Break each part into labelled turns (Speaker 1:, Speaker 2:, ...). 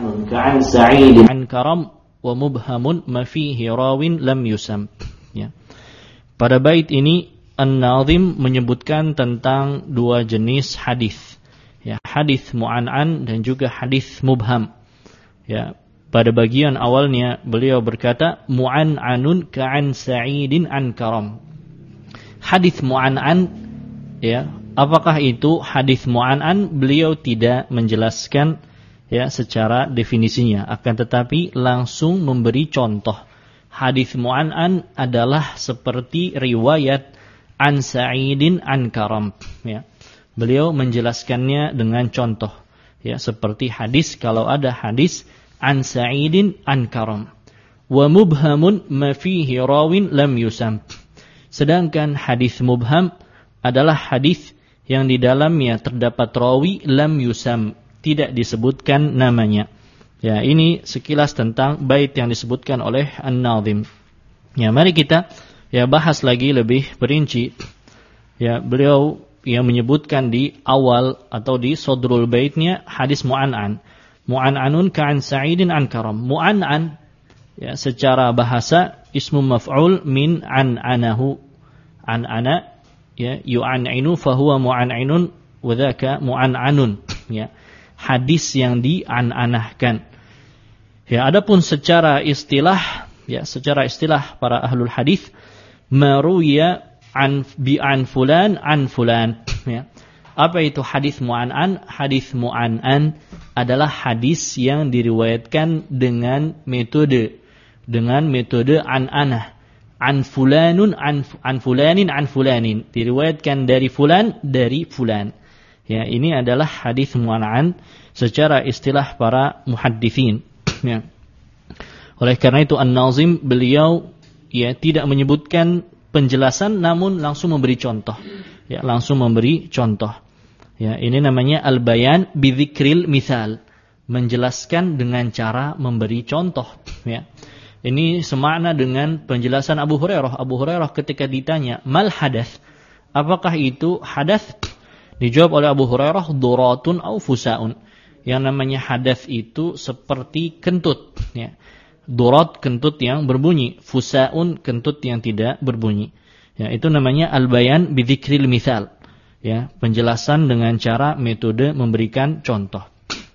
Speaker 1: ka'an sa'id an karam wa mubhamun ma fihi rawin lam yusam. Ya. Pada bait ini An-Nazim menyebutkan tentang dua jenis hadis. Ya, hadis mu'an'an dan juga hadis mubham. Ya, pada bagian awalnya beliau berkata mu'an'anun ka'an sa'idin an karam. Hadis mu'an'an, ya, apakah itu hadis mu'an'an? Beliau tidak menjelaskan ya secara definisinya, akan tetapi langsung memberi contoh. Hadis mu'an'an adalah seperti riwayat an Sa'idin an Karam, ya. Beliau menjelaskannya dengan contoh, ya, seperti hadis, kalau ada hadis an Sa'idin an Karam wa mubhamun ma fihi rawin lam yusam. Sedangkan hadis mubham adalah hadis yang di dalamnya terdapat rawi lam yusam, tidak disebutkan namanya. Ya, ini sekilas tentang bait yang disebutkan oleh An-Nazim. Ya, mari kita ya bahas lagi lebih perinci. Ya, beliau yang menyebutkan di awal atau di sodrul baitnya hadis mu'an'an. Mu'an'anun ka'an sa'idin an karam. Mu'an'an ya secara bahasa ismu maf'ul min an'anahu. An'ana ya yu'an'inu fahuwa mu'an'inun wa dzaka mu'an'anun, ya. Hadis yang dian'anahkan. Ya, adapun secara istilah, ya, secara istilah para ahlul hadis, maruya an fulan an fulan, ya. Apa itu hadis mu'an'an? Hadis mu'an'an adalah hadis yang diriwayatkan dengan metode an'anah. An fulanun an fulanin an fulanin, diriwayatkan dari fulan dari fulan. Ya, ini adalah hadis mu'an'an secara istilah para muhadditsin. Ya. Oleh karena itu An-Nazim beliau ya tidak menyebutkan penjelasan, namun langsung memberi contoh. Ya, langsung memberi contoh. Ya, ini namanya al-bayan bi dzikril mithal, menjelaskan dengan cara memberi contoh. Ya. Ini semakna dengan penjelasan Abu Hurairah. Abu Hurairah ketika ditanya, "Mal hadath?" Apakah itu hadath? Dijawab oleh Abu Hurairah, "Duratun au fusaun." Yang namanya hadath itu seperti kentut, ya. Durat kentut yang berbunyi, fusaun kentut yang tidak berbunyi. Ya, itu namanya al-bayan bi dzikril mithal. Ya, penjelasan dengan cara metode memberikan contoh.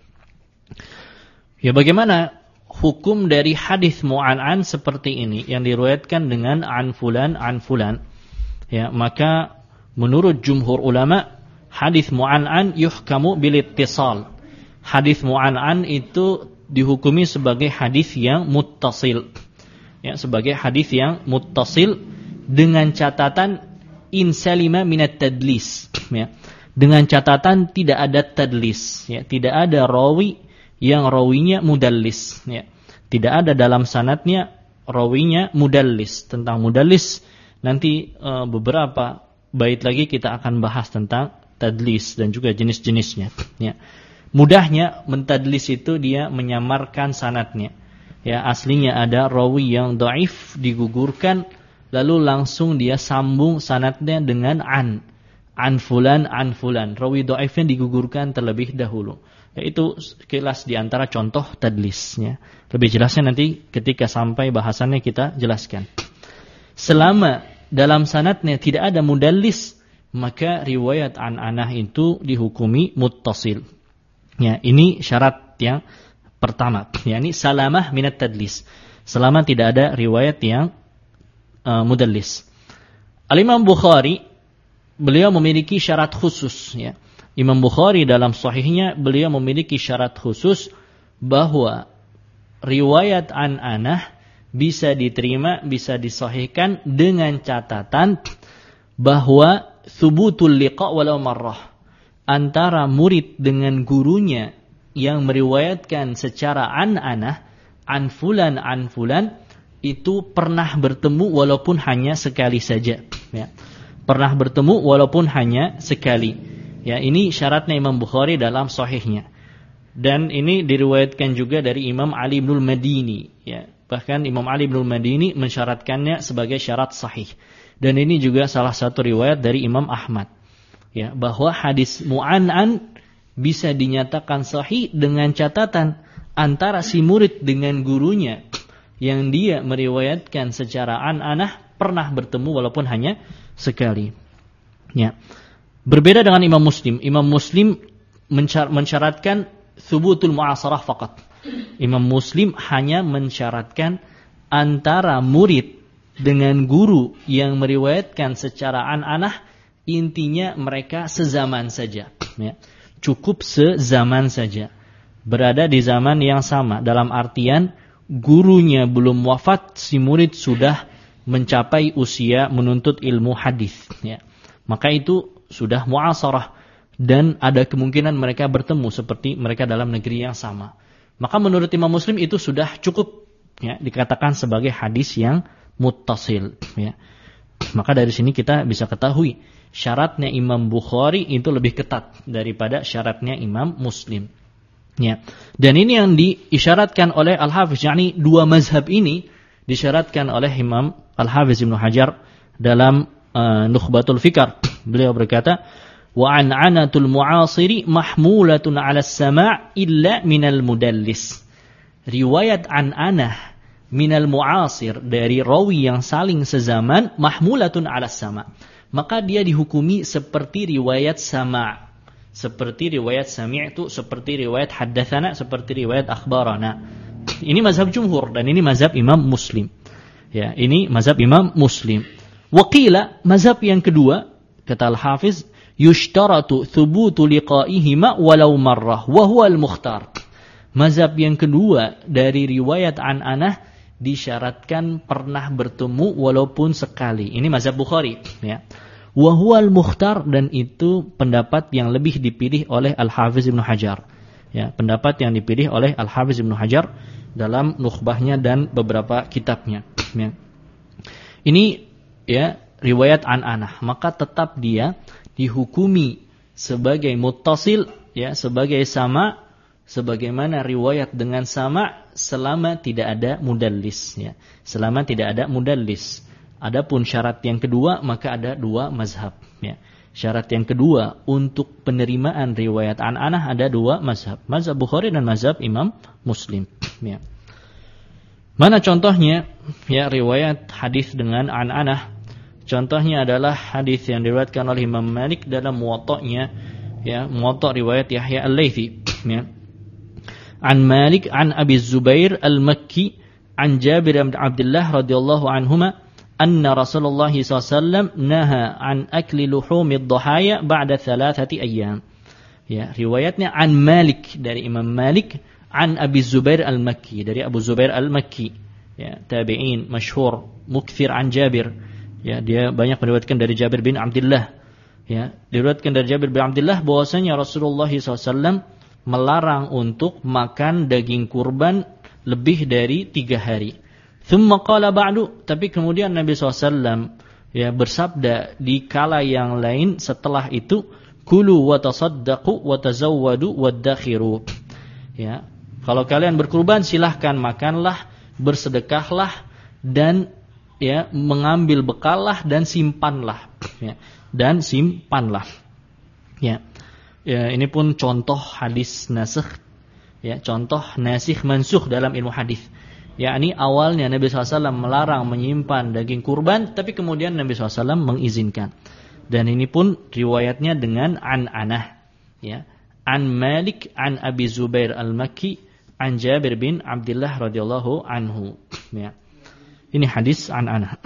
Speaker 1: Ya, bagaimana hukum dari hadis mu'an'an seperti ini yang diriwayatkan dengan an fulan an fulan? Ya, maka menurut jumhur ulama hadis mu'an'an yuhkamu bil ittisal. Hadis mu'an'an itu dihukumi sebagai hadis yang muttasil. Ya, sebagai hadis yang muttasil dengan catatan in salima minat tadlis, ya. Dengan catatan tidak ada tadlis, ya, tidak ada rawi yang rawinya mudallis, ya. Tidak ada dalam sanadnya rawinya mudallis. Tentang mudallis nanti beberapa bait lagi kita akan bahas tentang tadlis dan juga jenis-jenisnya, ya. Mudahnya mentadlis itu dia menyamarkan sanadnya. Ya, aslinya ada rawi yang dhaif digugurkan, lalu langsung dia sambung sanadnya dengan an fulan an fulan. Rawi dhaifnya digugurkan terlebih dahulu. Yaitu sekilas di antara contoh tadlisnya. Lebih jelasnya nanti ketika sampai bahasannya kita jelaskan. Selama dalam sanadnya tidak ada mudallis, maka riwayat an-anah itu dihukumi muttasil. Ya, ini syarat yang pertama. Ya, ini salamah minat tadlis. Selama tidak ada riwayat yang mudallis. Al-Imam Bukhari beliau memiliki syarat khusus, ya. Imam Bukhari dalam sahihnya beliau memiliki syarat khusus bahwa riwayat an-anah bisa diterima, bisa disahihkan dengan catatan bahwa thubutul liqa walau marrah, antara murid dengan gurunya yang meriwayatkan secara an-anah an fulan itu pernah bertemu walaupun hanya sekali saja, ya. Pernah bertemu walaupun hanya sekali. Ya, ini syaratnya Imam Bukhari dalam sahihnya. Dan ini diriwayatkan juga dari Imam Ali bin Madini, ya. Bahkan Imam Ali bin Madini mensyaratkannya sebagai syarat sahih. Dan ini juga salah satu riwayat dari Imam Ahmad, ya, bahwa hadis mu'an'an bisa dinyatakan sahih dengan catatan antara si murid dengan gurunya yang dia meriwayatkan secara an-anah pernah bertemu walaupun hanya sekali. Ya. Berbeda dengan Imam Muslim. Imam Muslim mensyaratkan thubutul mu'asarah faqat. Imam Muslim hanya mensyaratkan antara murid dengan guru yang meriwayatkan secara an-anah, intinya mereka sezaman saja. Ya. Cukup sezaman saja. Berada di zaman yang sama. Dalam artian gurunya belum wafat, si murid sudah mencapai usia menuntut ilmu hadis. Ya. Maka itu sudah mu'asarah. Dan ada kemungkinan mereka bertemu seperti mereka dalam negeri yang sama. Maka menurut Imam Muslim itu sudah cukup. Ya, dikatakan sebagai hadis yang muttasil. Ya. Maka dari sini kita bisa ketahui syaratnya Imam Bukhari itu lebih ketat daripada syaratnya Imam Muslim. Ya. Dan ini yang diisyaratkan oleh Al-Hafiz, yakni dua mazhab ini disyaratkan oleh Imam Al-Hafiz Ibnu Hajar dalam Nukhbatul Fikr. Beliau berkata, wa an'anatul mu'asiri mahmulatun 'ala as-sama' illa minal mudallis. Riwayat an-anah minal mu'asir dari rawi yang saling sezaman mahmulatun 'ala as-sama'. Maka dia dihukumi seperti riwayat sama'. Seperti riwayat sami'tu, seperti riwayat haddatsana, seperti riwayat akhbarana. Ini mazhab jumhur dan ini mazhab Imam Muslim. Ya, ini mazhab Imam Muslim. Waqila, mazhab yang kedua, kata Al-Hafiz, yushtaratu thubutu liqa'ihima walau marrah wa huwa al-mukhtar. Mazhab yang kedua dari riwayat an-anah disyaratkan pernah bertemu walaupun sekali. Ini mazhab Bukhari, ya. Wa huwa al-mukhtar, dan itu pendapat yang lebih dipilih oleh Al-Hafiz Ibnu Hajar. Ya, pendapat yang dipilih oleh Al-Hafiz Ibnu Hajar dalam nukhbahnya dan beberapa kitabnya. Ya. Ini ya riwayat an-anah, maka tetap dia dihukumi sebagai muttasil, ya, sebagai sama, sebagaimana riwayat dengan sama selama tidak ada mudallis, ya. Selama tidak ada mudallis. Adapun syarat yang kedua, maka ada dua mazhab, ya. Syarat yang kedua untuk penerimaan riwayat an-anah ada dua mazhab, mazhab Bukhari dan mazhab Imam Muslim, ya. Mana contohnya? Ya, riwayat hadis dengan an-anah. Contohnya adalah hadis yang diriwayatkan oleh Imam Malik dalam Muwatta'nya, ya, Muwatta' riwayat Yahya Al-Laitsi, ya. An Malik an Abi Zubair Al-Makki an Jabir bin Abdullah radhiyallahu anhuma anna Rasulullah SAW naha an akli luhumid dhahaya ba'da 3 ayyam. Ya, riwayatnya an Malik dari Imam Malik an Abi Zubair Al-Makki dari Abu Zubair Al-Makki, ya, tabi'in masyhur mukthir an Jabir. Ya, dia banyak meriwayatkan dari Jabir bin Abdullah. Ya, diriwayatkan dari Jabir bin Abdullah bahwasanya Rasulullah SAW melarang untuk makan daging kurban lebih dari 3 hari. Thumma qala ba'du, tapi kemudian Nabi SAW ya bersabda di kala yang lain setelah itu, kulu wa tasaddaqu wa tazawwadu waddakhiru. Ya, kalau kalian berkurban silahkan makanlah, bersedekahlah, dan ya mengambil bekallah dan simpanlah, ya, dan simpanlah. Ya. Ya, ini pun contoh hadis nasikh, ya, contoh nasikh mansukh dalam ilmu hadis. Yakni awalnya Nabi SAW melarang menyimpan daging kurban, tapi kemudian Nabi SAW mengizinkan. Dan ini pun riwayatnya dengan an-anah, ya. An Malik an Abi Zubair Al-Makki an Jabir bin Abdullah radhiyallahu anhu, ya. Ini hadis an-anah.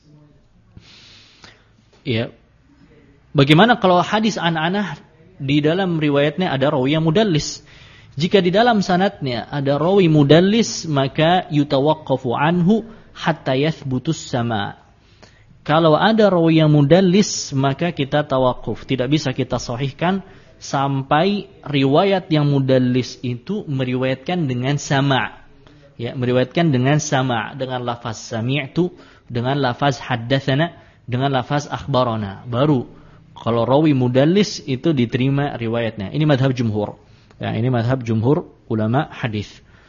Speaker 1: Ya. Bagaimana kalau hadis an-anah di dalam riwayatnya ada rawi yang mudallis? Jika di dalam sanadnya ada rawi mudallis, maka yutawaqqafu anhu hatta yathbutus sama. Kalau ada rawi yang mudallis, maka kita tawakuf, tidak bisa kita sahihkan sampai riwayat yang mudallis itu meriwayatkan dengan sama. Ya, meriwayatkan dengan sama, dengan lafaz sami'tu, dengan lafaz haddatsana, dengan lafaz akhbarana. Baru kalau rawi mudallis itu diterima riwayatnya. Ini mazhab jumhur. Ya, ini mazhab jumhur ulama hadis.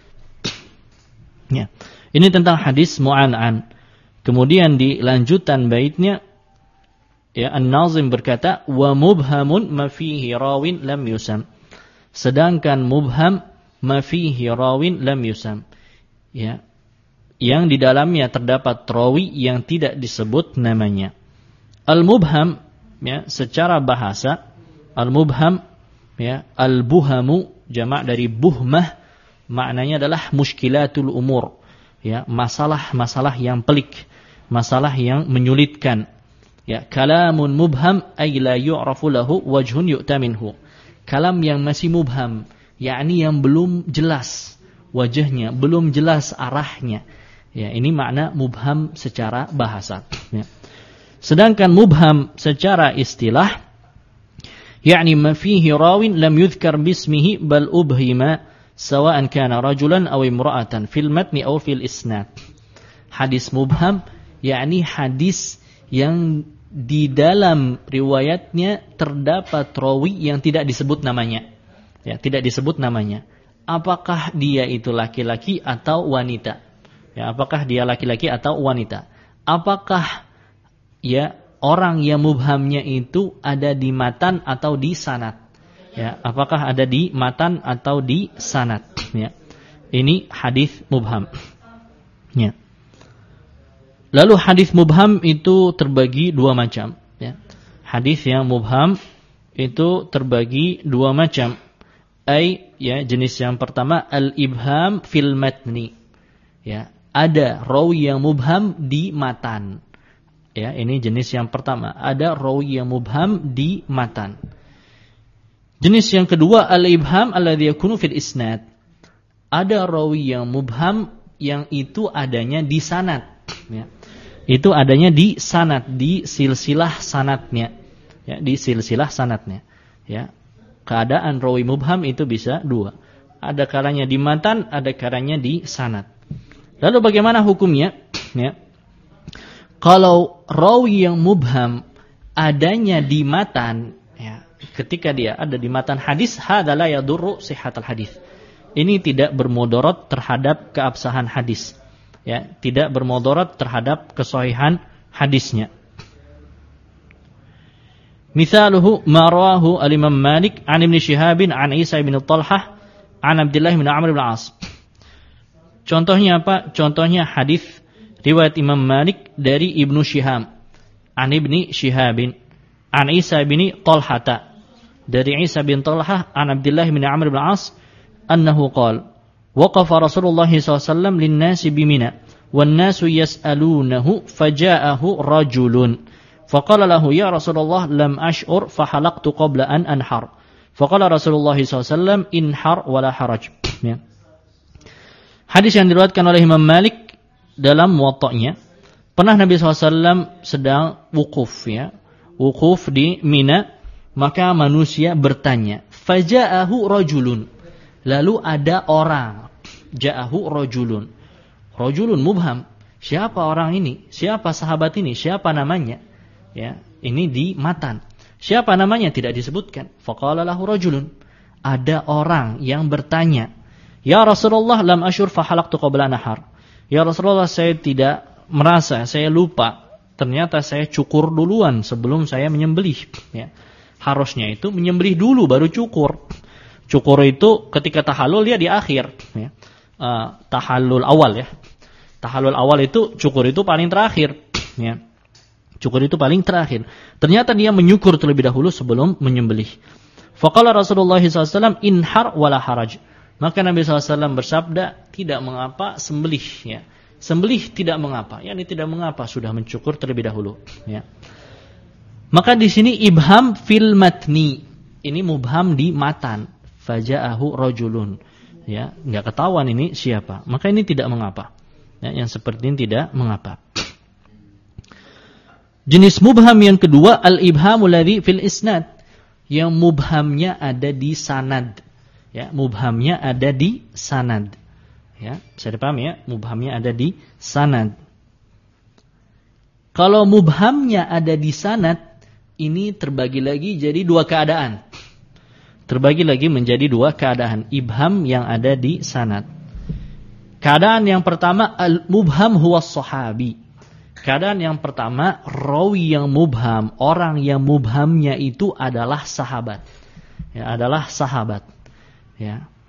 Speaker 1: Ya. Ini tentang hadis mu'an'an. Kemudian di lanjutan baitnya, ya, An-Nazim berkata, wa mubhamun ma fihi rawin lam yusam. Sedangkan mubham ma fihi rawin lam yusam. Ya. Yang di dalamnya terdapat rawi yang tidak disebut namanya. Al-mubham, ya, secara bahasa al-mubham, ya, al-buhamu jamak dari buhmah, maknanya adalah muskilatul umur, ya, masalah-masalah yang pelik, masalah yang menyulitkan. Ya, kalamun mubham ay la yu'rafu lahu wajhun yu'ta minhu. Kalam yang masih mubham, yakni yang belum jelas wajahnya, belum jelas arahnya. Ya, ini makna mubham secara bahasa. Ya. Sedangkan mubham secara istilah, yakni ma fihi rawin lam yudhkar bismihi bal ubhima sawa'an kana rajulan aw imra'atan fil matni aw fil isnad. Hadis mubham yakni hadis yang di dalam riwayatnya terdapat rawi yang tidak disebut namanya. Ya, tidak disebut namanya. Apakah dia itu laki-laki atau wanita? Ya, apakah dia laki-laki atau wanita? Apakah ya orang yang mubhamnya itu ada di matan atau di sanad? Ya, apakah ada di matan atau di sanad? Ya. Ini hadis mubham. Ya. Lalu hadis mubham itu terbagi dua macam. Ya. Hadis yang mubham itu terbagi dua macam. Ya, jenis yang pertama al-ibham fil matni. Ya, ada rawi yang mubham di matan. Ya, ini jenis yang pertama. Ada rawi yang mubham di matan. Jenis yang kedua al-ibham alladhi yakunu fil isnad. Ada rawi yang mubham yang itu adanya di sanad. Ya. Itu adanya di sanad, di silsilah sanadnya. Ya, di silsilah sanadnya. Ya. Keadaan rawi mubham itu bisa dua. Ada kalanya di matan, ada kalanya di sanad. Lalu bagaimana hukumnya? Ya. Kalau rawi yang mubham adanya di matan, ya, ketika dia ada di matan hadis, hadzal la yadurru sihhatal hadis. Ini tidak bermudarat terhadap keabsahan hadis. Ya, tidak bermudarat terhadap kesahihan hadisnya. Misaluhu ma rawahu al-Imam Malik an Ibnu Shihab an Isa bin Talhah an Abdullah bin Amr bin As. Contohnya apa? Contohnya hadis riwayat Imam Malik dari Ibnu Shihab an Ibni Shihab an Isa bin Talhah dari Isa bin Talhah an Abdullah bin Amr bin As annahu qala waqafa Rasulullah SAW lin-nasi bimina wan-nasu yas'alunahu faja'ahu rajulun faqala lahu ya Rasulullah lam ash'ur fahalaqtu qabla an anhar faqala Rasulullah SAW inhar wala haraj. Ya. Hadis yang diriwayatkan oleh Imam Malik dalam Muwatta'nya, pernah Nabi SAW sedang wukuf, ya, wukuf di Mina, maka manusia bertanya, faja'ahu rajulun, lalu ada orang, ja'ahu rajulun, rajulun mubham, siapa orang ini, siapa sahabat ini, siapa namanya, ya, ini di matan, siapa namanya tidak disebutkan, faqala lahu rajulun, ada orang yang bertanya, ya Rasulullah lam asyur fahalaqtu qabla nahar. Ya Rasulullah, saya tidak merasa, saya lupa. Ternyata saya cukur duluan sebelum saya menyembelih. Ya. Harusnya itu menyembelih dulu baru cukur. Cukur itu ketika tahallul dia di akhir. Ya. Tahallul awal, ya. Tahallul awal itu cukur itu paling terakhir. Ya. Cukur itu paling terakhir. Ternyata dia menyukur terlebih dahulu sebelum menyembelih. Faqala Rasulullah SAW inhar wala haraj. Maka Nabi SAW bersabda, tidak mengapa sembelih. Ya. Sembelih tidak mengapa. Ya, ini tidak mengapa, sudah mencukur terlebih dahulu. Ya. Maka di sini ibham fil matni. Ini mubham di matan. Faja'ahu rajulun. Ya, enggak ketahuan ini siapa. Maka ini tidak mengapa. Ya, yang seperti ini tidak mengapa. Jenis mubham yang kedua, al-ibhamul ladzi fil isnad. Yang mubhamnya ada di sanad. Ya, mubhamnya ada di sanad. Ya, bisa dipahami ya, mubhamnya ada di sanad. Kalau mubhamnya ada di sanad, ini terbagi lagi jadi dua keadaan. Terbagi lagi menjadi dua keadaan. Ibham yang ada di sanad. Keadaan yang pertama, al-mubham huwa sahabi. Keadaan yang pertama, rawi yang mubham, orang yang mubhamnya itu adalah sahabat. Ya, adalah sahabat. Ya.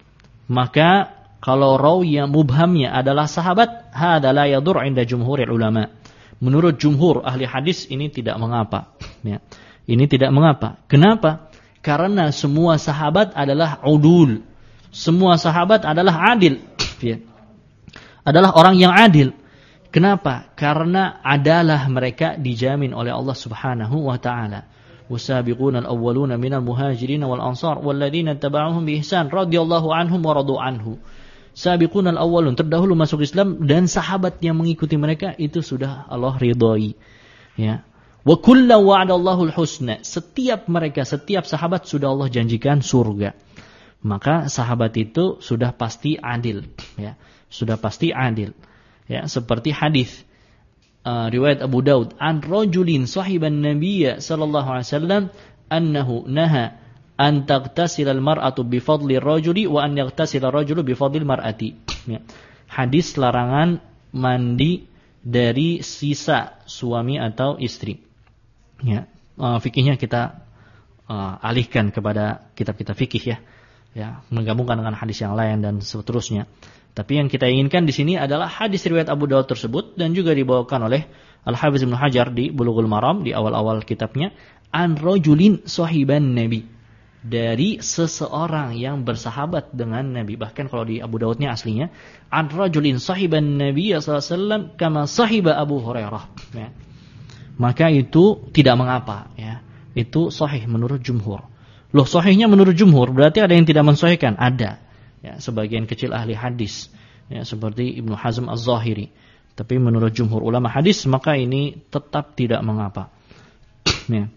Speaker 1: Maka kalau rawi yang mubhamnya adalah sahabat, hada la yadur 'inda jumhuril ulama. Menurut jumhur ahli hadis ini tidak mengapa, ya. Ini tidak mengapa. Kenapa? Karena semua sahabat adalah udul. Semua sahabat adalah adil, ya. Adalah orang yang adil. Kenapa? Karena adalah mereka dijamin oleh Allah Subhanahu wa taala. Wasabiquna al-awwaluna minal muhajirin wal ansar walladzina tabauhum bi ihsan radhiyallahu anhum wa radu anhu. Sabiquna al-awwalun, terdahulu masuk Islam dan sahabat yang mengikuti mereka itu sudah Allah ridhai. Ya. Wa kullu wa'adallahu al-husna. Setiap mereka, setiap sahabat sudah Allah janjikan surga. Maka sahabat itu sudah pasti adil, ya. Sudah pasti adil. Ya, seperti hadis riwayat Abu Daud, an rajulin sahiban nabiyya sallallahu alaihi wasallam annahu naha an taghtasila al-mar'atu bi fadli ar-rajuli wa an yaghtasila ar-rajulu bi fadli al-mar'ati. Ya. Hadis larangan mandi dari sisa suami atau istri. Ya, fikihnya kita alihkan kepada kitab-kitab fikih, ya. Ya, menggabungkan dengan hadis yang lain dan seterusnya. Tapi yang kita inginkan di sini adalah hadis riwayat Abu Daud tersebut dan juga dibawakan oleh Al-Hafiz Ibnu Hajar di Bulughul Maram di awal-awal kitabnya, an rajulin sahiban nabi, dari seseorang yang bersahabat dengan Nabi. Bahkan kalau di Abu Daudnya aslinya an rajulin sahiban nabi sallallahu alaihi wasallam kama sahiba Abu Hurairah, ya. Maka itu tidak mengapa, ya. Itu sahih menurut jumhur. Loh, sahihnya menurut jumhur berarti ada yang tidak mensahihkan? Ada. Ya, sebagian kecil ahli hadis, ya, seperti Ibnu Hazm Az-Zahiri. Tapi menurut jumhur ulama hadis maka ini tetap tidak mengapa. Ya.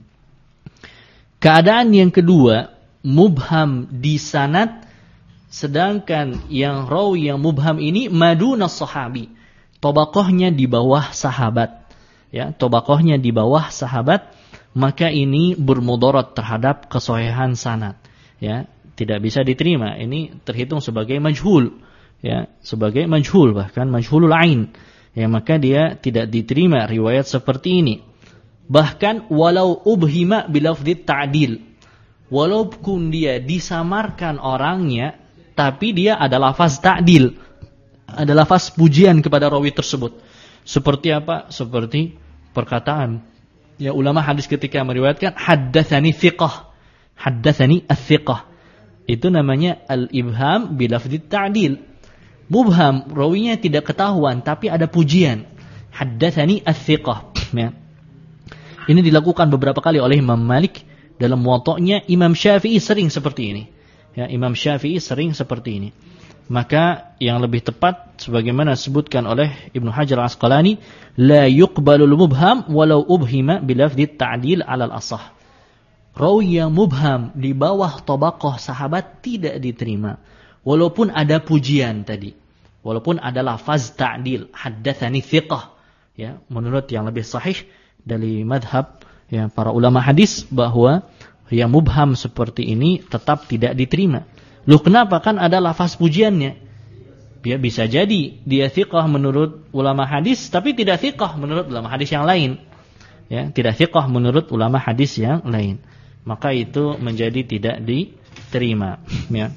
Speaker 1: Keadaan yang kedua, mubham di sanad, sedangkan yang rawi yang mubham ini maduna sahabi, tabaqahnya di bawah sahabat, ya, tabaqahnya di bawah sahabat, maka ini bermudarat terhadap kesahihan sanad, ya. Tidak bisa diterima. Ini terhitung sebagai majhul, ya, sebagai majhul, bahkan majhulul ain. Ya, maka dia tidak diterima riwayat seperti ini. Bahkan walau ubhima bilafdz ta'dil. Walaupun dia disamarkan orangnya, tapi dia ada lafaz ta'dil. Ada lafaz pujian kepada rawi tersebut. Seperti apa? Seperti perkataan ya ulama hadis ketika meriwayatkan haddatsani thiqah. Haddatsani ats-thiqah. Itu namanya al-ibham bilafdz ta'dil. Mubham, rawinya tidak ketahuan tapi ada pujian. Haddatsani ats-thiqah, ya. Ini dilakukan beberapa kali oleh Imam Malik dalam Muwatta'nya. Imam Syafi'i sering seperti ini. Ya, Imam Syafi'i sering seperti ini. Maka yang lebih tepat sebagaimana disebutkan oleh Ibnu Hajar Al-Asqalani, la yuqbalul mubham walau ubhima bilafdz ta'dil 'alal ashah. Rawi yang mubham di bawah tabaqah sahabat tidak diterima walaupun ada pujian tadi, walaupun ada lafaz ta'dil haddatsani thiqah, ya, menurut yang lebih sahih dari madhab, ya, para ulama hadis bahwa yang mubham seperti ini tetap tidak diterima. Loh, kenapa? Kan ada lafaz pujiannya. Ya, bisa jadi dia thiqah menurut ulama hadis tapi tidak thiqah menurut ulama hadis yang lain, ya, tidak thiqah menurut ulama hadis yang lain. Maka itu menjadi tidak diterima, ya.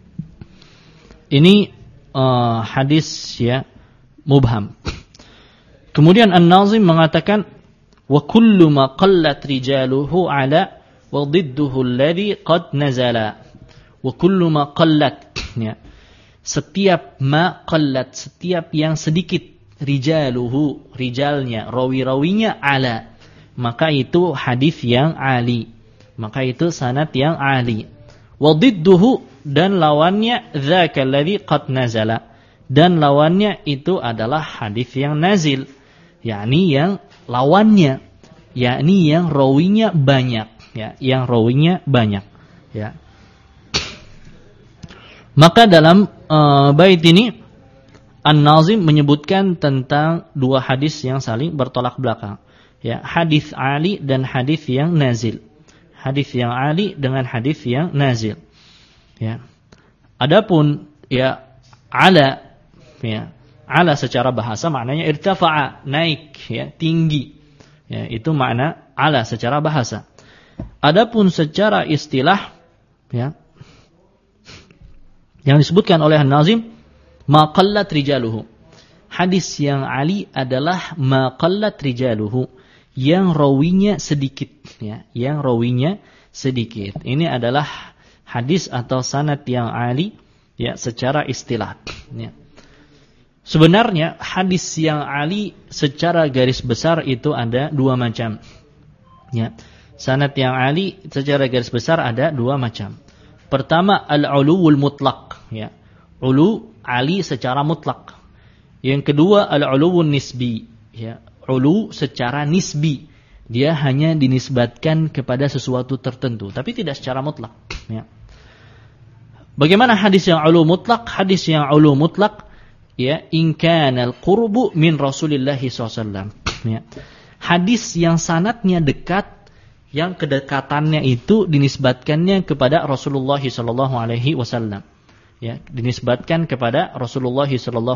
Speaker 1: Ini hadis, ya, mubham. Kemudian An-Nazim mengatakan wa kullu ma qallat rijaluhu ala wa dhidduhu alladhi qad nazala. Wa kullu ma qallat, ya. Setiap ma qallat, setiap yang sedikit, rijaluhu, rijalnya, rawi-rawinya ala, maka itu hadis yang ali. Maka itu sanad yang ali. Wa dhidduhu, dan lawannya dzakal ladzi qad nazala, dan lawannya itu adalah hadis yang nazil, yakni yang lawannya, yakni yang rawinya banyak, ya, yang rawinya banyak, ya. Maka dalam bait ini An-Nazim menyebutkan tentang dua hadis yang saling bertolak belakang, ya, hadis ali dan hadis yang nazil. Hadis yang ali dengan hadis yang nazil, ya. Adapun, ya, ala, ya, ala secara bahasa maknanya irtafa'a, naik, ya, tinggi, ya, itu makna ala secara bahasa. Adapun secara istilah, ya, Yang disebutkan oleh An-Nazim, ma qallat rijaluhu. Hadis yang Ali adalah ma qallat rijaluhu, yang rawinya sedikit, ya, yang rawinya sedikit. Ini adalah hadis atau sanad yang Ali, ya, secara istilah, ya. Sebenarnya hadis yang Ali secara garis besar itu ada dua macam, ya. Sanad yang Ali secara garis besar ada dua macam. Pertama, al-uluwul mutlaq, ya. Ulu Ali secara mutlak. Yang kedua, al-uluwun nisbi, ya. Ulu secara nisbi. Dia hanya dinisbatkan kepada sesuatu tertentu, tapi tidak secara mutlak, ya. Bagaimana hadis yang ulu mutlak? Hadis yang ulu mutlak, ya, in kana al-qurbu min Rasulillah SAW, ya. Hadis yang sanadnya dekat, yang kedekatannya itu dinisbatkannya kepada Rasulullah SAW, ya, dinisbatkan kepada Rasulullah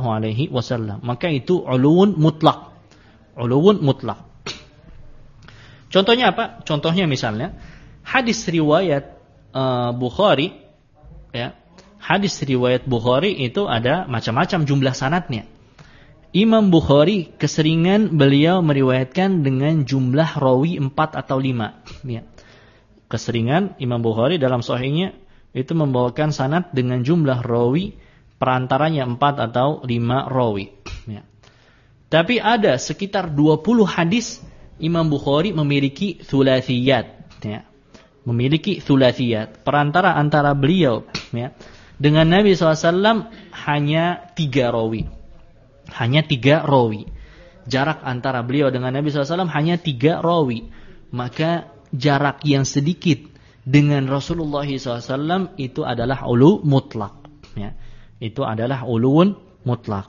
Speaker 1: SAW, maka itu uluwun mutlak. Uluwun mutlak. Contohnya apa? Contohnya misalnya hadis riwayat Bukhari, ya. Hadis riwayat Bukhari itu ada macam-macam jumlah sanadnya. Imam Bukhari keseringan beliau meriwayatkan dengan jumlah rawi 4 atau 5, ya. Keseringan Imam Bukhari dalam sahihnya itu membawakan sanad dengan jumlah rawi perantaranya 4 atau 5 rawi, ya. Tapi ada sekitar 20 hadis Imam Bukhari memiliki thulathiyat, ya. Memiliki thulathiyat. Perantara antara beliau, ya, dengan Nabi SAW hanya 3 rawi. Hanya 3 rawi. Jarak antara beliau dengan Nabi SAW hanya 3 rawi. Maka jarak yang sedikit dengan Rasulullah SAW itu adalah ulu mutlak, ya. Itu adalah uluwun mutlak.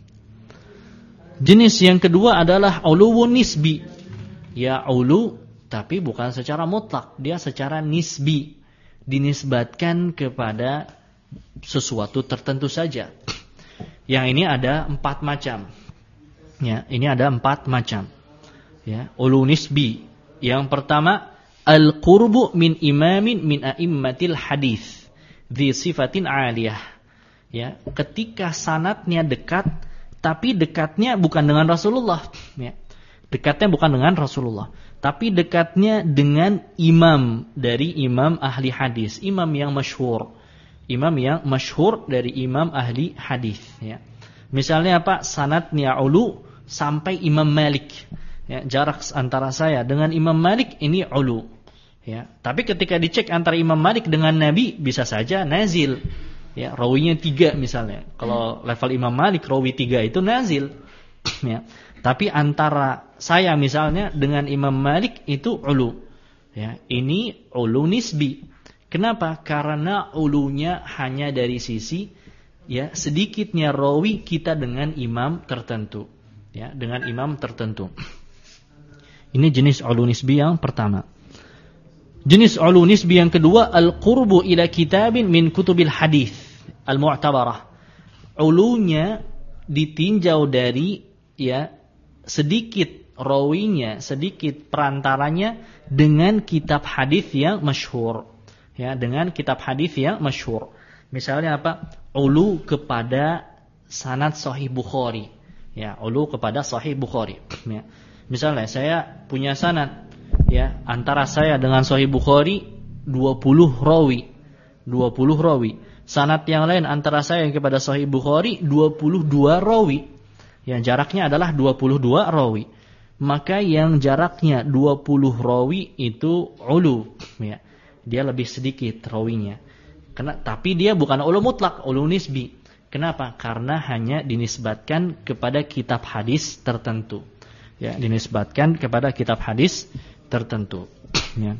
Speaker 1: Jenis yang kedua adalah uluwun nisbi. Ya, ulu tapi bukan secara mutlak, dia secara nisbi, dinisbatkan kepada sesuatu tertentu saja. Yang ini ada 4 macam. Ya, ini ada 4 macam. Ya, ulu nisbi. Yang pertama, al-qurbu min imamin min a'immatil hadis dzi sifatin 'aliyah. Ya, ketika sanadnya dekat, tapi dekatnya bukan dengan Rasulullah, ya. Dekatnya bukan dengan Rasulullah, tapi dekatnya dengan imam dari imam ahli hadis, imam yang masyhur. Imam yang masyhur dari imam ahli hadis, ya. Misalnya apa? Sanadnya ulu sampai Imam Malik. Ya, jarak antara saya dengan Imam Malik ini ulu. Ya, tapi ketika dicek antara Imam Malik dengan Nabi bisa saja nazil. Ya, rawinya 3 misalnya. Kalau level Imam Malik rawi 3 itu nazil. Ya. Tapi antara saya misalnya dengan Imam Malik itu ulu. Ya, ini ulu nisbi. Kenapa? Karena ulunya hanya dari sisi, ya, sedikitnya rawi kita dengan imam tertentu. Ya, dengan imam tertentu. Ini jenis ulu nisbi yang pertama. Jenis ulu nisbi yang kedua, al-qurbu ila kitabin min kutubil hadis al-mu'tabarah. Ulunya ditinjau dari, ya, sedikit rawinya, sedikit perantaranya dengan kitab hadis yang masyhur. Ya, dengan kitab hadis yang masyhur. Misalnya apa? Ulu kepada sanad Sahih Bukhari. Ya, ulu kepada Sahih Bukhari. Ya. Misalnya saya punya sanad, ya, antara saya dengan Sahih Bukhari 20 rawi. 20 rawi. Sanad yang lain antara saya kepada Sahih Bukhari 22 rawi. Yang jaraknya adalah 22 rawi. Maka yang jaraknya 20 rawi itu ulu, ya. Dia lebih sedikit rawinya. Tapi dia bukan ulu mutlak, ulu nisbi. Kenapa? Karena hanya dinisbatkan kepada kitab hadis tertentu. Ya, dinisbatkan kepada kitab hadis tertentu. Ya.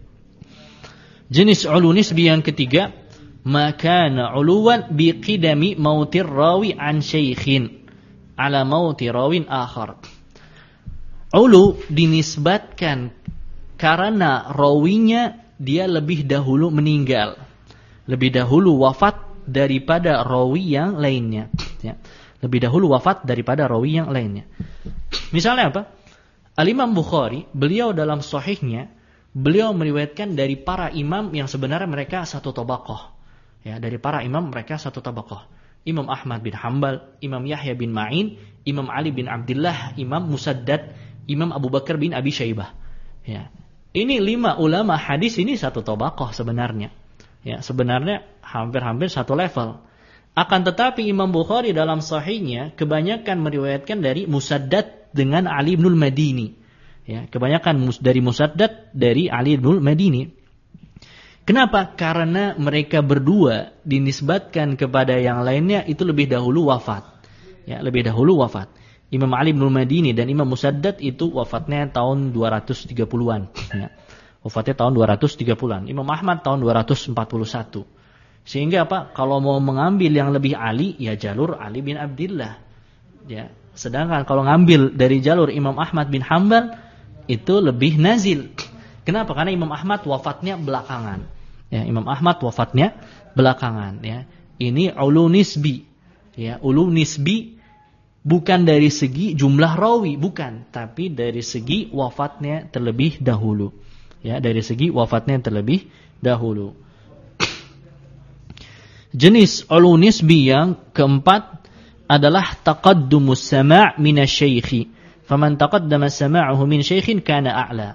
Speaker 1: Jenis ulu nisbi yang ketiga, makana uluwan biqidami mautir rawi an syaikhin ala mauti rawin akhar. Ulu dinisbatkan karena rawinya dia lebih dahulu meninggal, lebih dahulu wafat daripada rawi yang lainnya, ya. Lebih dahulu wafat daripada rawi yang lainnya. Misalnya apa? Al-Imam Bukhari, beliau dalam sahihnya, beliau meriwayatkan dari para imam yang sebenarnya mereka satu tabaqah. Ya, dari para imam mereka satu tabaqah. Imam Ahmad bin Hanbal, Imam Yahya bin Ma'in, Imam Ali bin Abdullah, Imam Musaddad, Imam Abu Bakar bin Abi Syaibah. Ya. Ini 5 ulama hadis ini satu tabaqah sebenarnya. Ya, sebenarnya hampir-hampir satu level. Akan tetapi Imam Bukhari dalam sahihnya kebanyakan meriwayatkan dari Musaddad dengan Ali bin Madini. Ya, kebanyakan dari Musaddad dari Ali bin Madini. Kenapa? Karena mereka berdua dinisbatkan kepada yang lainnya itu lebih dahulu wafat. Ya, lebih dahulu wafat. Imam Ali bin Madini dan Imam Musaddad itu wafatnya tahun 230-an. Ya. Wafatnya tahun 230-an. Imam Ahmad tahun 241. Sehingga apa? Kalau mau mengambil yang lebih Ali, ya jalur Ali bin Abdullah. Ya. Sedangkan kalau ngambil dari jalur Imam Ahmad bin Hanbal itu lebih nazil. Kenapa? Karena Imam Ahmad wafatnya belakangan. Ya, Imam Ahmad wafatnya belakangan. Ya. Ini ulu nisbi. Ya, ulu nisbi bukan dari segi jumlah rawi, bukan, tapi dari segi wafatnya terlebih dahulu. Ya, dari segi wafatnya terlebih dahulu. Jenis ulu nisbi yang keempat adalah taqaddumus sama' minasyaikhi. Faman taqaddama sama'uhu min syaikhin kana a'la.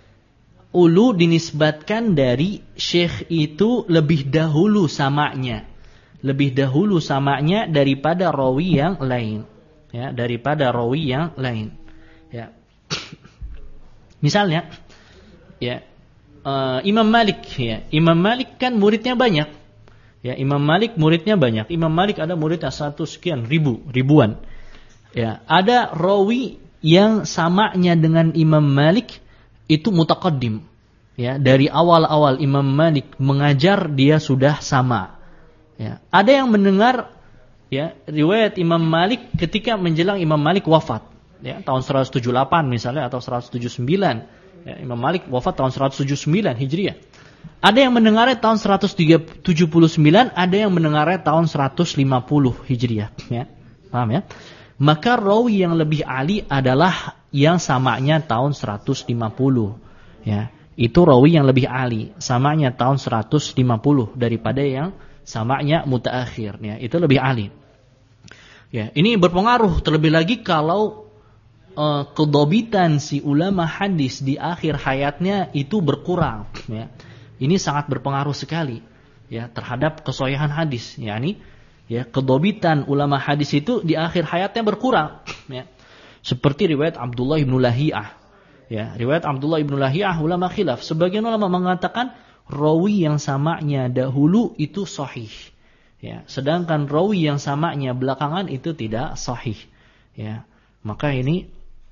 Speaker 1: Ulu dinisbatkan dari syekh itu lebih dahulu samanya. Lebih dahulu samanya daripada rawi yang lain. Ya, daripada rawi yang lain. Ya. Misalnya, ya, Imam Malik, ya. Imam Malik kan muridnya banyak. Ya, Imam Malik muridnya banyak. Imam Malik ada muridnya 100 sekian ribuan. Ya, ada rawi yang samanya dengan Imam Malik itu mutaqaddim. Ya, dari awal-awal Imam Malik mengajar dia sudah sama. Ya, ada yang mendengar ya riwayat Imam Malik ketika menjelang Imam Malik wafat. Ya, tahun 178 misalnya atau 179. Ya, Imam Malik wafat tahun 179 Hijriah. Ada yang mendengarnya tahun 179, ada yang mendengarnya tahun 150 Hijriah. Ya, paham ya? Maka rawi yang lebih ali adalah yang samanya tahun 150. Ya, itu rawi yang lebih ali, samanya tahun 150 daripada yang samanya mutaakhir. Ya, itu lebih ali. Ya, ini berpengaruh terlebih lagi kalau kedobitan si ulama hadis di akhir hayatnya itu berkurang. Ya, ini sangat berpengaruh sekali ya terhadap kesohihan hadis. Yani ya, kedobitan ulama hadis itu di akhir hayatnya berkurang. Ya. Seperti riwayat Abdullah ibn Lahiyah. Ya, riwayat Abdullah ibn Lahiyah ulama khilaf. Sebagian ulama mengatakan rawi yang samanya dahulu itu sahih. Ya, sedangkan rawi yang samanya belakangan itu tidak sahih. Ya, maka ini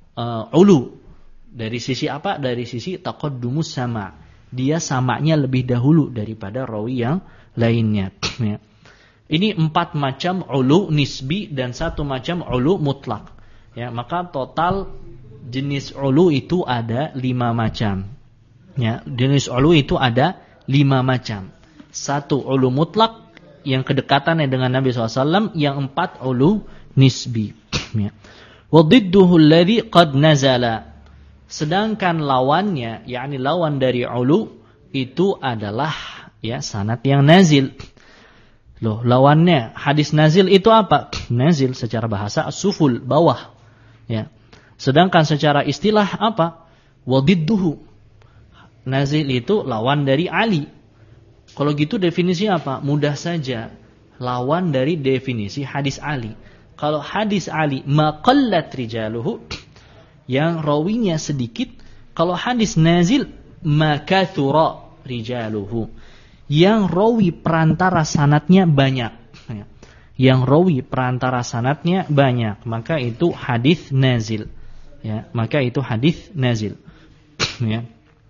Speaker 1: ulu dari sisi apa? Dari sisi taqaddumus sama. Dia samanya lebih dahulu daripada rawi yang lainnya. Ya. Ini 4 macam ulu nisbi dan 1 macam ulu mutlak. Ya, maka total jenis ulu itu ada 5 macam. Ya, jenis ulu itu ada 5 macam. 1 ulu mutlak yang kedekatannya dengan Nabi SAW, yang 4 ulu nisbi. Ya. Wa dhidduhu alladhi qad nazala. Sedangkan lawannya, yakni lawan dari ulu itu adalah ya sanad yang nazil. Loh, lawannya hadis nazil itu apa? Nazil secara bahasa suful, bawah. Ya. Sedangkan secara istilah apa? Wadidduhu. Nazil itu lawan dari ali. Kalau gitu definisi apa? Mudah saja. Lawan dari definisi hadis ali. Kalau hadis ali maqallat rijaluhu, yang rawinya sedikit. Kalau hadis nazil makathura rijaluhu, yang rawi perantara sanadnya banyak. Yang rawi perantara sanadnya banyak, maka itu hadis nazil. Ya, maka itu hadis nazil. Ya.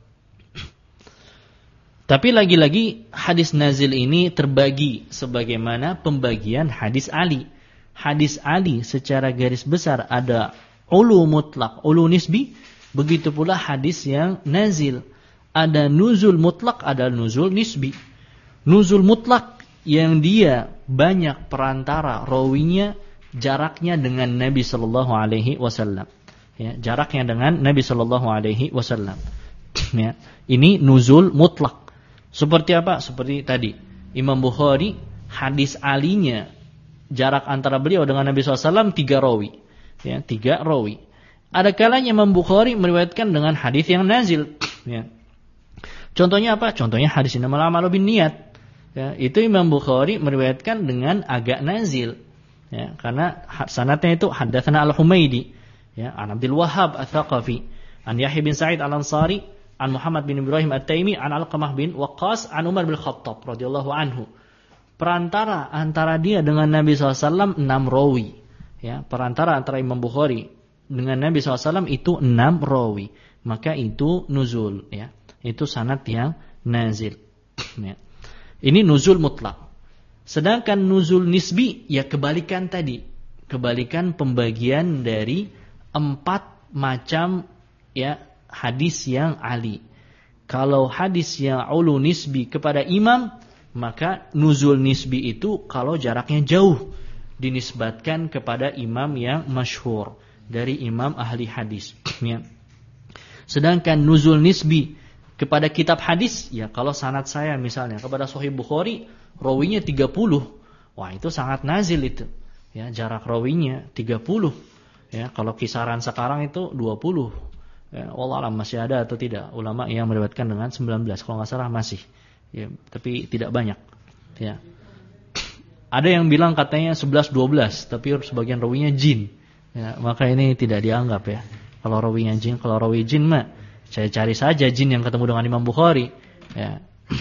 Speaker 1: Tapi lagi-lagi hadis nazil ini terbagi sebagaimana pembagian hadis ali. Hadis ali secara garis besar ada ulu mutlak, ulu nisbi, begitu pula hadis yang nazil. Ada nuzul mutlak, ada nuzul nisbi. Nuzul mutlak yang dia banyak perantara rawinya, jaraknya dengan Nabi sallallahu alaihi wasallam. Ya, jaraknya dengan Nabi sallallahu alaihi wasallam. Ya, ini nuzul mutlak. Seperti apa? Seperti tadi. Imam Bukhari hadis alinya jarak antara beliau dengan Nabi SAW 3 rawi. Ya, 3 rawi. Ada kalanya Imam Bukhari meriwayatkan dengan hadis yang nazil. Ya. Contohnya apa? Contohnya hadis innamal a'malu binniyat. Ya, itu Imam Bukhari meriwayatkan dengan agak nazil. Ya, karena sanadnya itu haddatsana Al-Humaidi, ya, an Abdul Wahhab Ats-Tsaqafi, an Yahya bin Sa'id Al-Ansari, an Muhammad bin Ibrahim At-Taimi, an Alqamah bin Waqqas, an Umar bin Khattab radhiyallahu anhu. Perantara antara dia dengan Nabi SAW 6 rawi. Ya, perantara antara Imam Bukhari dengan Nabi SAW itu 6 rawi. Maka itu nuzul. Ya, itu sanad yang nazil. Ya. Ini nuzul mutlak. Sedangkan nuzul nisbi ya kebalikan tadi. Kebalikan pembagian dari 4 macam ya hadis yang ali. Kalau hadis yang ulu nisbi kepada imam, maka nuzul nisbi itu kalau jaraknya jauh dinisbatkan kepada imam yang masyhur dari imam ahli hadis. Ya. Sedangkan nuzul nisbi kepada kitab hadis, ya kalau sanad saya misalnya kepada Sahih Bukhari, rawinya 30. Wah, itu sangat nazil itu. Ya, jarak rawinya 30. Ya, kalau kisaran sekarang itu 20. Ya, wallah alam masih ada atau tidak ulama yang meriwayatkan dengan 19, kalau enggak salah masih. Ya, tapi tidak banyak. Ya. Ada yang bilang katanya 11 12, tapi sebagian rawinya jin. Ya, maka ini tidak dianggap ya. Kalau rawinya jin, kalau rawi jin mah saya cari saja jin yang ketemu dengan Imam Bukhari. Ya.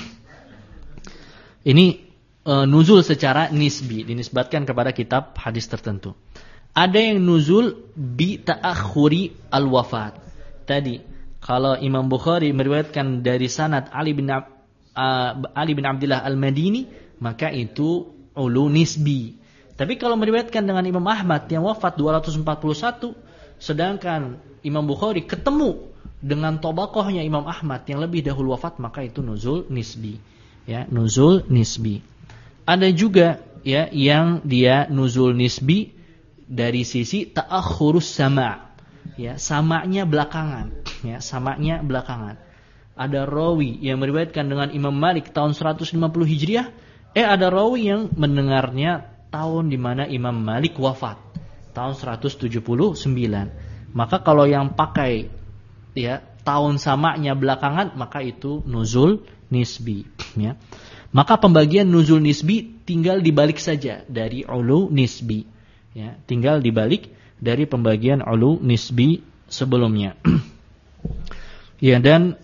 Speaker 1: Ini nuzul secara nisbi, dinisbatkan kepada kitab hadis tertentu. Ada yang nuzul bi ta'akhuri al-wafat. Tadi, kalau Imam Bukhari meriwayatkan dari sanad Ali bin Abdullah Al-Madini, maka itu ulu nisbi. Tapi kalau meriwayatkan dengan Imam Ahmad yang wafat 241, sedangkan Imam Bukhari ketemu dengan tabaqahnya Imam Ahmad yang lebih dahulu wafat, maka itu nuzul nisbi. Ya, nuzul nisbi. Ada juga ya yang dia nuzul nisbi dari sisi ta'akhurus sama'. Ya, sama'nya belakangan, ya, sama'nya belakangan. Ada rawi yang meriwayatkan dengan Imam Malik tahun 150 Hijriah, ada rawi yang mendengarnya tahun di mana Imam Malik wafat, tahun 179. Maka kalau yang pakai ya tahun samanya belakangan, maka itu nuzul nisbi. Ya. Maka pembagian nuzul nisbi tinggal dibalik saja dari ulu nisbi. Ya, tinggal dibalik dari pembagian ulu nisbi sebelumnya. Ya, dan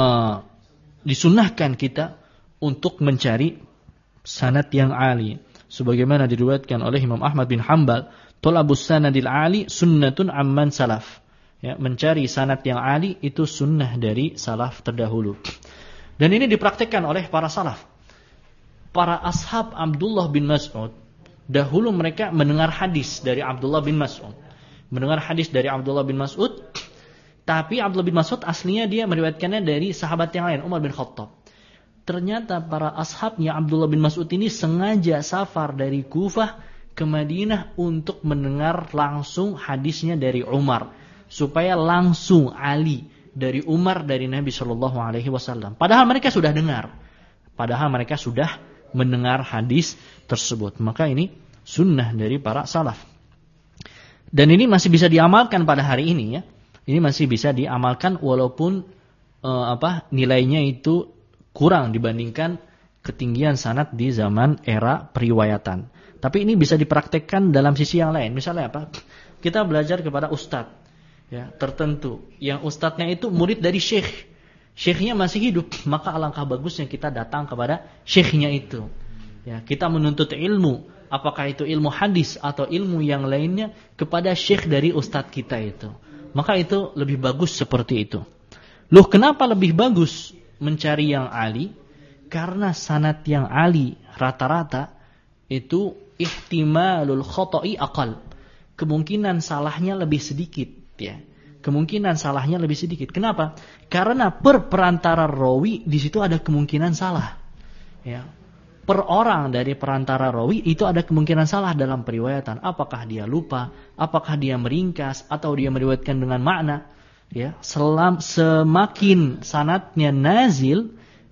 Speaker 1: disunnahkan kita untuk mencari sanad yang ali, sebagaimana diriwayatkan oleh Imam Ahmad bin Hanbal, talabus sanadil ali sunnatun amman salaf. Ya, mencari sanad yang ali itu sunnah dari salaf terdahulu. Dan ini dipraktikkan oleh para salaf. Para ashab Abdullah bin Mas'ud, dahulu mereka mendengar hadis dari Abdullah bin Mas'ud. Mendengar hadis dari Abdullah bin Mas'ud, tapi Abdullah bin Mas'ud aslinya dia meriwayatkannya dari sahabat yang lain, Umar bin Khattab. Ternyata para ashabnya Abdullah bin Mas'ud ini sengaja safar dari Kufah ke Madinah untuk mendengar langsung hadisnya dari Umar, supaya langsung ali dari Umar dari Nabi Shallallahu Alaihi Wasallam. Padahal mereka sudah dengar, padahal mereka sudah mendengar hadis tersebut. Maka ini sunnah dari para salaf. Dan ini masih bisa diamalkan pada hari ini ya. Ini masih bisa diamalkan walaupun nilainya itu kurang dibandingkan ketinggian sanad di zaman era periwayatan. Tapi ini bisa dipraktekkan dalam sisi yang lain. Misalnya apa? Kita belajar kepada ustadz ya, tertentu yang ustadznya itu murid dari syekh. Syekhnya masih hidup, maka alangkah bagusnya kita datang kepada syekhnya itu. Ya, kita menuntut ilmu, apakah itu ilmu hadis atau ilmu yang lainnya kepada syekh dari ustadz kita itu. Maka itu lebih bagus seperti itu. Loh, kenapa lebih bagus mencari yang ali? Karena sanad yang ali rata-rata itu ihtimalul khata'i aqal. Kemungkinan salahnya lebih sedikit ya. Kemungkinan salahnya lebih sedikit. Kenapa? Karena per perantara rawi di situ ada kemungkinan salah. Ya. Per orang dari perantara rawi itu ada kemungkinan salah dalam periwayatan. Apakah dia lupa, apakah dia meringkas, atau dia meriwayatkan dengan makna. Ya, semakin sanadnya nazil,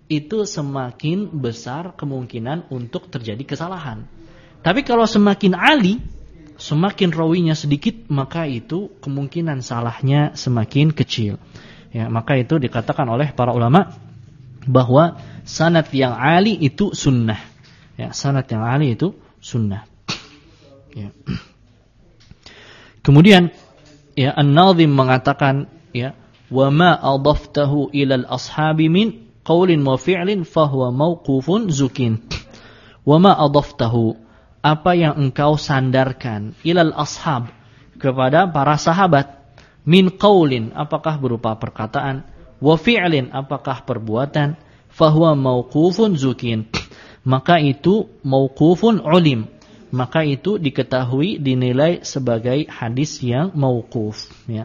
Speaker 1: itu semakin besar kemungkinan untuk terjadi kesalahan. Tapi kalau semakin ali, semakin rawinya sedikit, maka itu kemungkinan salahnya semakin kecil. Ya, maka itu dikatakan oleh para ulama bahwa sanad yang ali itu sunnah. Ya, sanad yang ali itu sunnah. Ya. Kemudian ya An-Nadhim mengatakan ya wa ma adaftahu ila al-ashabi min qaulin wa fi'lin fahuwa mauqufun zukin. Wa ma adaftahu, apa yang engkau sandarkan ilal ashab, kepada para sahabat, min qaulin, apakah berupa perkataan, wa fi'lin, apakah perbuatan, fahuwa mauqufun zukin, maka itu mauqufun ulim, maka itu diketahui, dinilai sebagai hadis yang mauquf. Ya.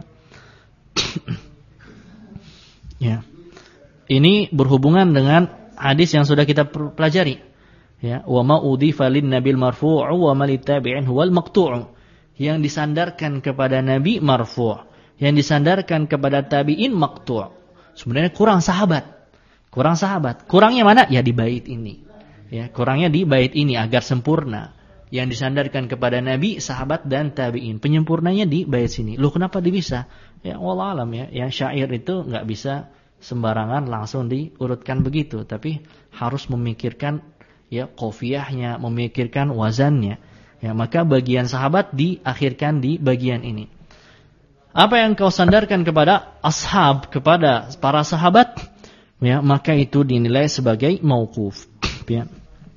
Speaker 1: Ya. Ini berhubungan dengan hadis yang sudah kita pelajari. Ya, wa ma udhifa lin nabil marfu'u wa ma litabi'in huwal maqtu'u. Yang disandarkan kepada nabi marfu', yang disandarkan kepada tabi'in maqtu'. Sebenarnya kurang sahabat. Kurang sahabat. Kurangnya mana? Ya di bait ini. Ya, kurangnya di bait ini agar sempurna. Yang disandarkan kepada nabi, sahabat dan tabi'in. Penyempurnanya di bait sini. Loh, kenapa bisa? Ya wallah alam ya. Yang syair itu enggak bisa sembarangan langsung diurutkan begitu, tapi harus memikirkan ya qafiyahnya, memikirkan wazannya. Ya, maka bagian sahabat diakhirkan di bagian ini. Apa yang kau sandarkan kepada ashab, kepada para sahabat, ya, maka itu dinilai sebagai mauquf. Ya.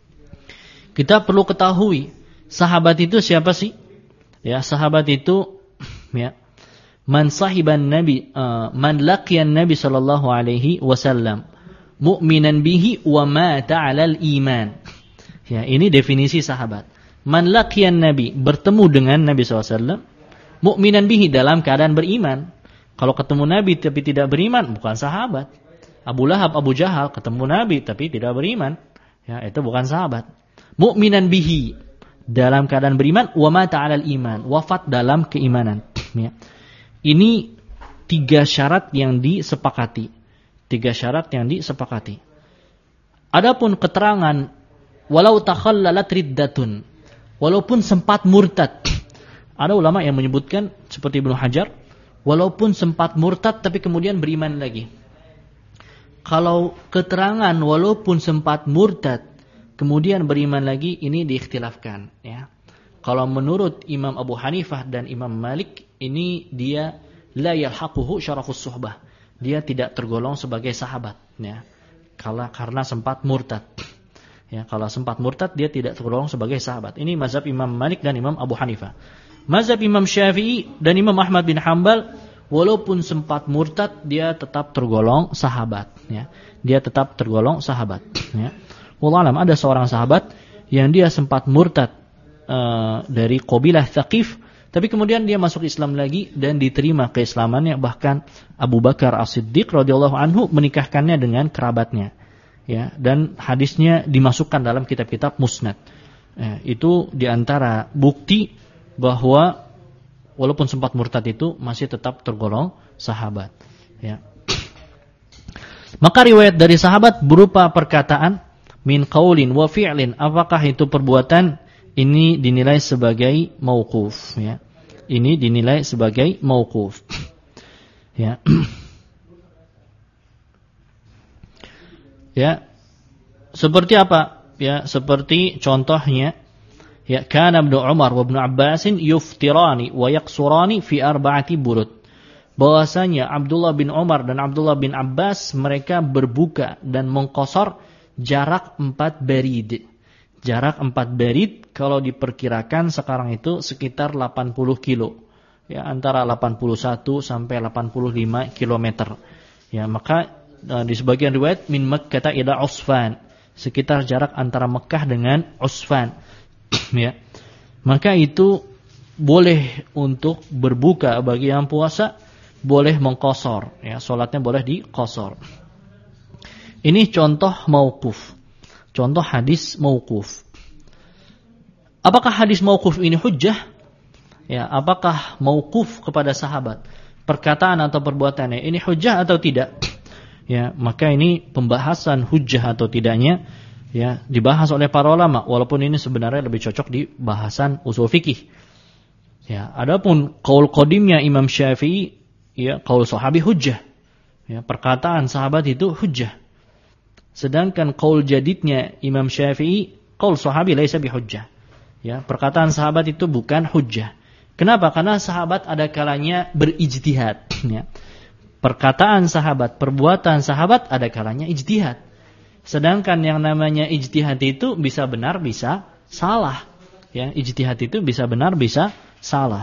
Speaker 1: Kita perlu ketahui sahabat itu siapa sih? Ya, sahabat itu ya man sahiban nabi, man laqiyan nabi sallallahu alaihi wasallam mu'minan bihi wa mata 'alal iman. Ya, ini definisi sahabat. Man laqiyan nabi, bertemu dengan Nabi SAW, mu'minan bihi, dalam keadaan beriman. Kalau ketemu Nabi tapi tidak beriman, bukan sahabat. Abu Lahab, Abu Jahal ketemu Nabi tapi tidak beriman, ya, itu bukan sahabat. Mu'minan bihi, dalam keadaan beriman, wa mata 'alal iman, wafat dalam keimanan. Ya. Ini 3 syarat yang disepakati. 3 syarat yang disepakati. Adapun keterangan walau takhallalat riddatun, walaupun sempat murtad. Ada ulama yang menyebutkan seperti Ibnu Hajar, walaupun sempat murtad tapi kemudian beriman lagi. Kalau keterangan walaupun sempat murtad kemudian beriman lagi, ini diikhtilafkan, ya. Kalau menurut Imam Abu Hanifah dan Imam Malik, ini dia la yalhaquhu syarafus suhbah. Dia tidak tergolong sebagai sahabat, ya. Karena sempat murtad. Ya, kalau sempat murtad dia tidak tergolong sebagai sahabat. Ini mazhab Imam Malik dan Imam Abu Hanifah. Mazhab Imam Syafi'i dan Imam Ahmad bin Hanbal, walaupun sempat murtad dia tetap tergolong sahabat, ya. Dia tetap tergolong sahabat, ya. Wallahu alam, ada seorang sahabat yang dia sempat murtad dari qabilah Thaqif, tapi kemudian dia masuk Islam lagi dan diterima keislamannya, bahkan Abu Bakar As-Siddiq radhiyallahu anhu menikahkannya dengan kerabatnya, ya, dan hadisnya dimasukkan dalam kitab-kitab musnad. Ya, itu diantara bukti bahwa walaupun sempat murtad itu masih tetap tergolong sahabat, ya. Maka riwayat dari sahabat berupa perkataan min qaulin wa fi'lin, apakah itu perbuatan, ini dinilai sebagai mauquf, ya. Ini dinilai sebagai mauquf. Ya. Ya. Seperti apa? Ya, seperti contohnya, ya, kana Ibnu Umar wa Ibnu Abbasin yuftirani wa yaqsurani fi 4 burud. Bahwasanya Abdullah bin Umar dan Abdullah bin Abbas mereka berbuka dan mengqasar jarak 4 barid. Jarak 4 barid kalau diperkirakan sekarang itu sekitar 80 kilo. Ya, antara 81 sampai 85 kilometer. Ya, maka di sebagian riwayat min Makkah ila Usfan, sekitar jarak antara Mekah dengan Usfan. Ya. Maka itu boleh untuk berbuka bagi yang puasa, boleh mengqasar, ya, salatnya boleh diqasar. Ini contoh mauquf. Contoh hadis mauquf. Apakah hadis mauquf ini hujjah? Ya, apakah mauquf kepada sahabat, perkataan atau perbuatannya ini hujjah atau tidak? ya, maka ini pembahasan hujjah atau tidaknya ya dibahas oleh para ulama, walaupun ini sebenarnya lebih cocok di bahasan usul fikih. Ya, adapun qaul qadimnya Imam Syafi'i, ya, qaul sahabi hujjah. Ya, perkataan sahabat itu hujjah. Sedangkan qaul jadidnya Imam Syafi'i, qaul sahabi laisa bihujjah. Ya, perkataan sahabat itu bukan hujjah. Kenapa? Karena sahabat ada kalanya berijtihad, ya. Perkataan sahabat, perbuatan sahabat ada kalanya ijtihad. Sedangkan yang namanya ijtihad itu bisa benar, bisa salah. Ya, ijtihad itu bisa benar, bisa salah.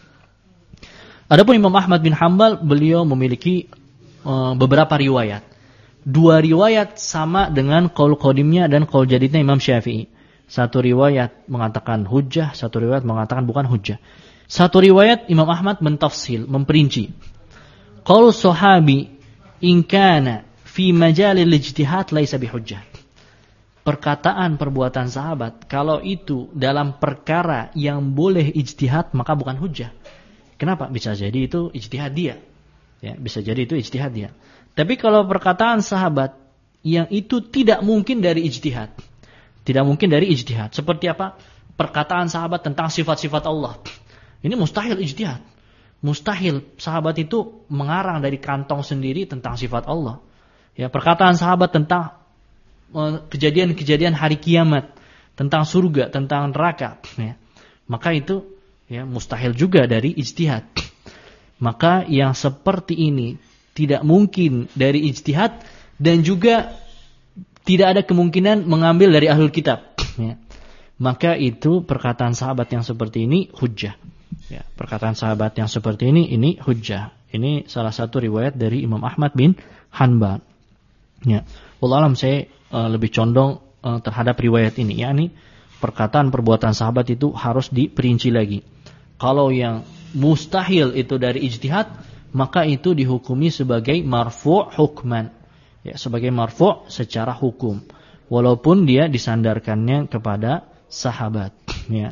Speaker 1: Adapun Imam Ahmad bin Hanbal, beliau memiliki beberapa riwayat. 2 riwayat sama dengan qaul qadimnya dan qaul jadidnya Imam Syafi'i. Satu riwayat mengatakan hujjah, satu riwayat mengatakan bukan hujjah. Satu riwayat Imam Ahmad mentafsil, memperinci. Qaul sahabi in kana fi majalil ijtihad laisa bihujjah. Perkataan perbuatan sahabat kalau itu dalam perkara yang boleh ijtihad maka bukan hujjah. Kenapa? Bisa jadi itu ijtihad dia. Ya, bisa jadi itu ijtihad dia. Tapi kalau perkataan sahabat yang itu tidak mungkin dari ijtihad. Tidak mungkin dari ijtihad. Seperti apa? Perkataan sahabat tentang sifat-sifat Allah. Ini mustahil ijtihad. Mustahil sahabat itu mengarang dari kantong sendiri tentang sifat Allah. Ya, perkataan sahabat tentang kejadian-kejadian hari kiamat, tentang surga, tentang neraka, ya, maka itu ya mustahil juga dari ijtihad. Maka yang seperti ini tidak mungkin dari ijtihad dan juga tidak ada kemungkinan mengambil dari ahlul kitab, ya. Maka itu perkataan sahabat yang seperti ini hujjah. Ya, perkataan sahabat yang seperti ini hujjah. Ini salah satu riwayat dari Imam Ahmad bin Hanbal. Ya, wallahu alam saya lebih condong terhadap riwayat ini, yakni perkataan perbuatan sahabat itu harus diperinci lagi. Kalau yang mustahil itu dari ijtihad, maka itu dihukumi sebagai marfu' hukman, ya, sebagai marfu' secara hukum, walaupun dia disandarkannya kepada sahabat, ya.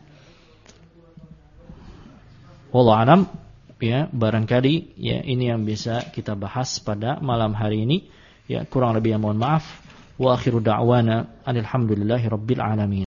Speaker 1: Wallahu alam, ya, barangkali ya ini yang bisa kita bahas pada malam hari ini. Ya, kurang lebih mohon maaf. Wa akhiru da'wana alhamdulillahi rabbil alamin.